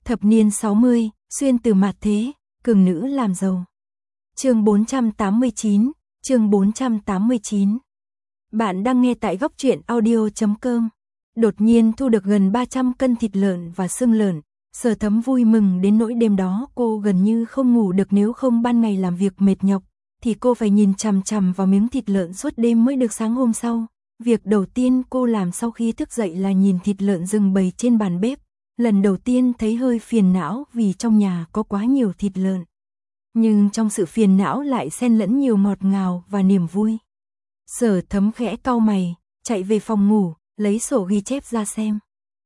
Thập niên 60, xuyên từ mạt thế, cường nữ làm giàu. Chương 489, chương 489. Bạn đang nghe tại góc truyện audio.com. Đột nhiên thu được gần 300 cân thịt lợn và xương lợn, Sở Thấm vui mừng đến nỗi đêm đó cô gần như không ngủ được, nếu không ban ngày làm việc mệt nhọc, thì cô phải nhìn chằm chằm vào miếng thịt lợn suốt đêm mới được. Sáng hôm sau, việc đầu tiên cô làm sau khi thức dậy là nhìn thịt lợn rừng bày trên bàn bếp. Lần đầu tiên thấy hơi phiền não vì trong nhà có quá nhiều thịt lợn. Nhưng trong sự phiền não lại xen lẫn nhiều ngọt ngào và niềm vui. Sở Thấm khẽ cau mày, chạy về phòng ngủ, lấy sổ ghi chép ra xem.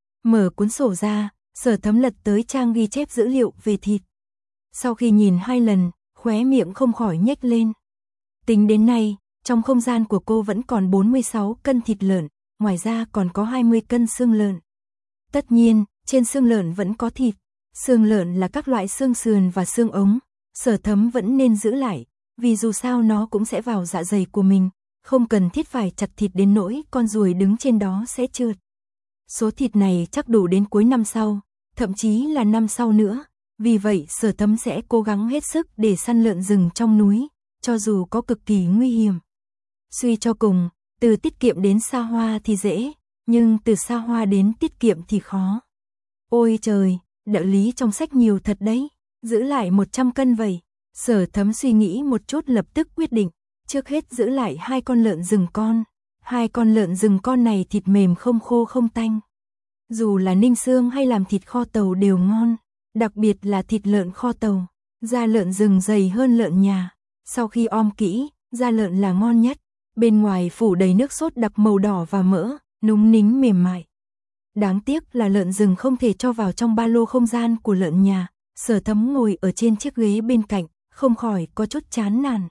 Mở cuốn sổ ra, Sở Thấm lật tới trang ghi chép dữ liệu về thịt. Sau khi nhìn 2 lần, khóe miệng không khỏi nhếch lên. Tính đến nay, trong không gian của cô vẫn còn 46 cân thịt lợn, ngoài ra còn có 20 cân xương lợn. Tất nhiên, trên xương lợn vẫn có thịt. Xương lợn là các loại xương sườn và xương ống. Sở Thấm vẫn nên giữ lại, vì dù sao nó cũng sẽ vào dạ dày của mình, không cần thiết phải chặt thịt đến nỗi con ruồi đứng trên đó sẽ trượt. Số thịt này chắc đủ đến cuối năm sau, thậm chí là năm sau nữa. Vì vậy Sở Thấm sẽ cố gắng hết sức để săn lợn rừng trong núi, cho dù có cực kỳ nguy hiểm. Suy cho cùng, từ tiết kiệm đến xa hoa thì dễ, nhưng từ xa hoa đến tiết kiệm thì khó. Ôi trời, đạo lý trong sách nhiều thật đấy, giữ lại 100 cân vậy. Sở Thấm suy nghĩ một chút lập tức quyết định, trước hết giữ lại 2 con lợn rừng con. 2 con lợn rừng con này thịt mềm không khô không tanh. Dù là ninh xương hay làm thịt kho tàu đều ngon, đặc biệt là thịt lợn kho tàu. Da lợn rừng dày hơn lợn nhà, sau khi om kỹ, da lợn là ngon nhất. Bên ngoài phủ đầy nước sốt đặc màu đỏ và mỡ, núng nính mềm mại. Đáng tiếc là lợn rừng không thể cho vào trong ba lô không gian của lợn nhà. Sở Thấm ngồi ở trên chiếc ghế bên cạnh, không khỏi có chút chán nản.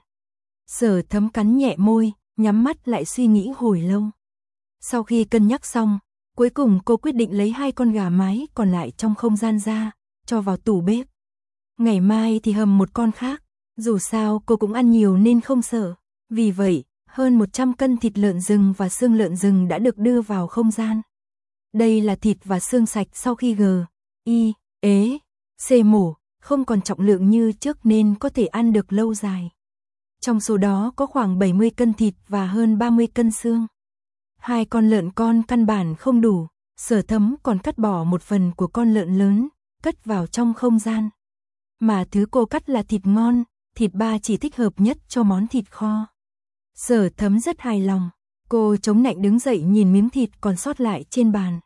Sở Thấm cắn nhẹ môi, nhắm mắt lại suy nghĩ hồi lâu. Sau khi cân nhắc xong, cuối cùng cô quyết định lấy 2 con gà mái còn lại trong không gian ra, cho vào tủ bếp. Ngày mai thì hầm một con khác, dù sao cô cũng ăn nhiều nên không sợ. Vì vậy, hơn 100 cân thịt lợn rừng và xương lợn rừng đã được đưa vào không gian. Đây là thịt và xương sạch sau khi mổ, không còn trọng lượng như trước nên có thể ăn được lâu dài. Trong số đó có khoảng 70 cân thịt và hơn 30 cân xương. 2 con lợn con căn bản không đủ, Sở Thấm còn cắt bỏ một phần của con lợn lớn, cất vào trong không gian. Mà thứ cô cắt là thịt ngon, thịt ba chỉ thích hợp nhất cho món thịt kho. Sở Thấm rất hài lòng, cô chống nạnh đứng dậy nhìn miếng thịt còn sót lại trên bàn.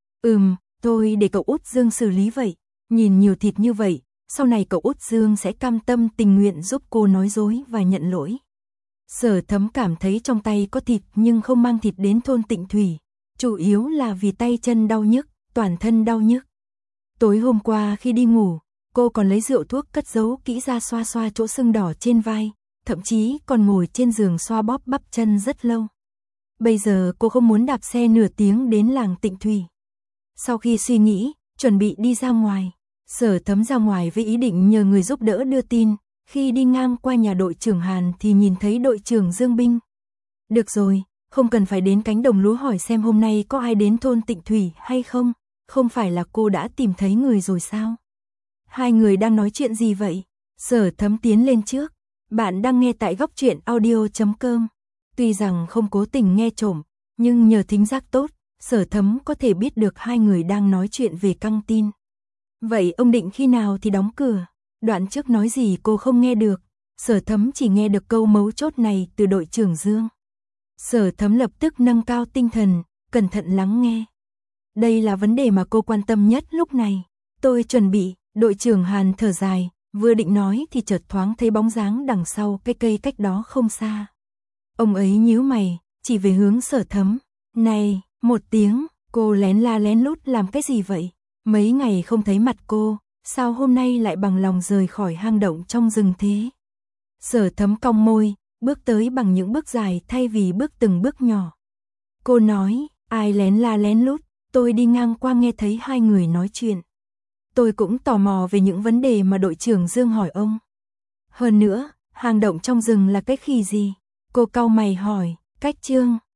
Tôi để cậu Út Dương xử lý vậy. Nhìn nhiều thịt như vậy, sau này cậu Út Dương sẽ cam tâm tình nguyện giúp cô nói dối và nhận lỗi. Sở Thấm cảm thấy trong tay có thịt nhưng không mang thịt đến thôn Tịnh Thủy, chủ yếu là vì tay chân đau nhức, toàn thân đau nhức. Tối hôm qua khi đi ngủ, cô còn lấy rượu thuốc cất giấu kỹ ra xoa xoa chỗ sưng đỏ trên vai, thậm chí còn ngồi trên giường xoa bóp bắp chân rất lâu. Bây giờ cô không muốn đạp xe nửa tiếng đến làng Tịnh Thủy. Sau khi suy nghĩ, chuẩn bị đi ra ngoài, Sở Thấm ra ngoài với ý định nhờ người giúp đỡ đưa tin. Khi đi ngang qua nhà đội trưởng Hàn thì nhìn thấy đội trưởng Dương Binh. Được rồi, không cần phải đến cánh đồng lúa hỏi xem hôm nay có ai đến thôn Tịnh Thủy hay không, không phải là cô đã tìm thấy người rồi sao? 2 người đang nói chuyện gì vậy? Sở Thấm tiến lên trước. Bạn đang nghe tại góc truyện audio.com. Tuy rằng không cố tình nghe trộm, nhưng nhờ thính giác tốt, Sở Thấm có thể biết được 2 người đang nói chuyện về căng tin. Vậy ông định khi nào thì đóng cửa? Đoạn trước nói gì cô không nghe được, Sở Thấm chỉ nghe được câu mấu chốt này từ đội trưởng Dương. Sở Thấm lập tức nâng cao tinh thần, cẩn thận lắng nghe. Đây là vấn đề mà cô quan tâm nhất lúc này. Tôi chuẩn bị, đội trưởng Hàn thở dài, vừa định nói thì chợt thoáng thấy bóng dáng đằng sau cái cây cách đó không xa. Ông ấy nhíu mày, chỉ về hướng Sở Thấm. Này, một tiếng, cô lén la lén lút làm cái gì vậy? Mấy ngày không thấy mặt cô, sao hôm nay lại bằng lòng rời khỏi hang động trong rừng thế? Sở Thấm cong môi, bước tới bằng những bước dài thay vì bước từng bước nhỏ. Cô nói, ai lén la lén lút, tôi đi ngang qua nghe thấy 2 người nói chuyện. Tôi cũng tò mò về những vấn đề mà đội trưởng Dương hỏi ông. Hơn nữa, hang động trong rừng là cái khỉ gì? Cô cau mày hỏi, cách Trương.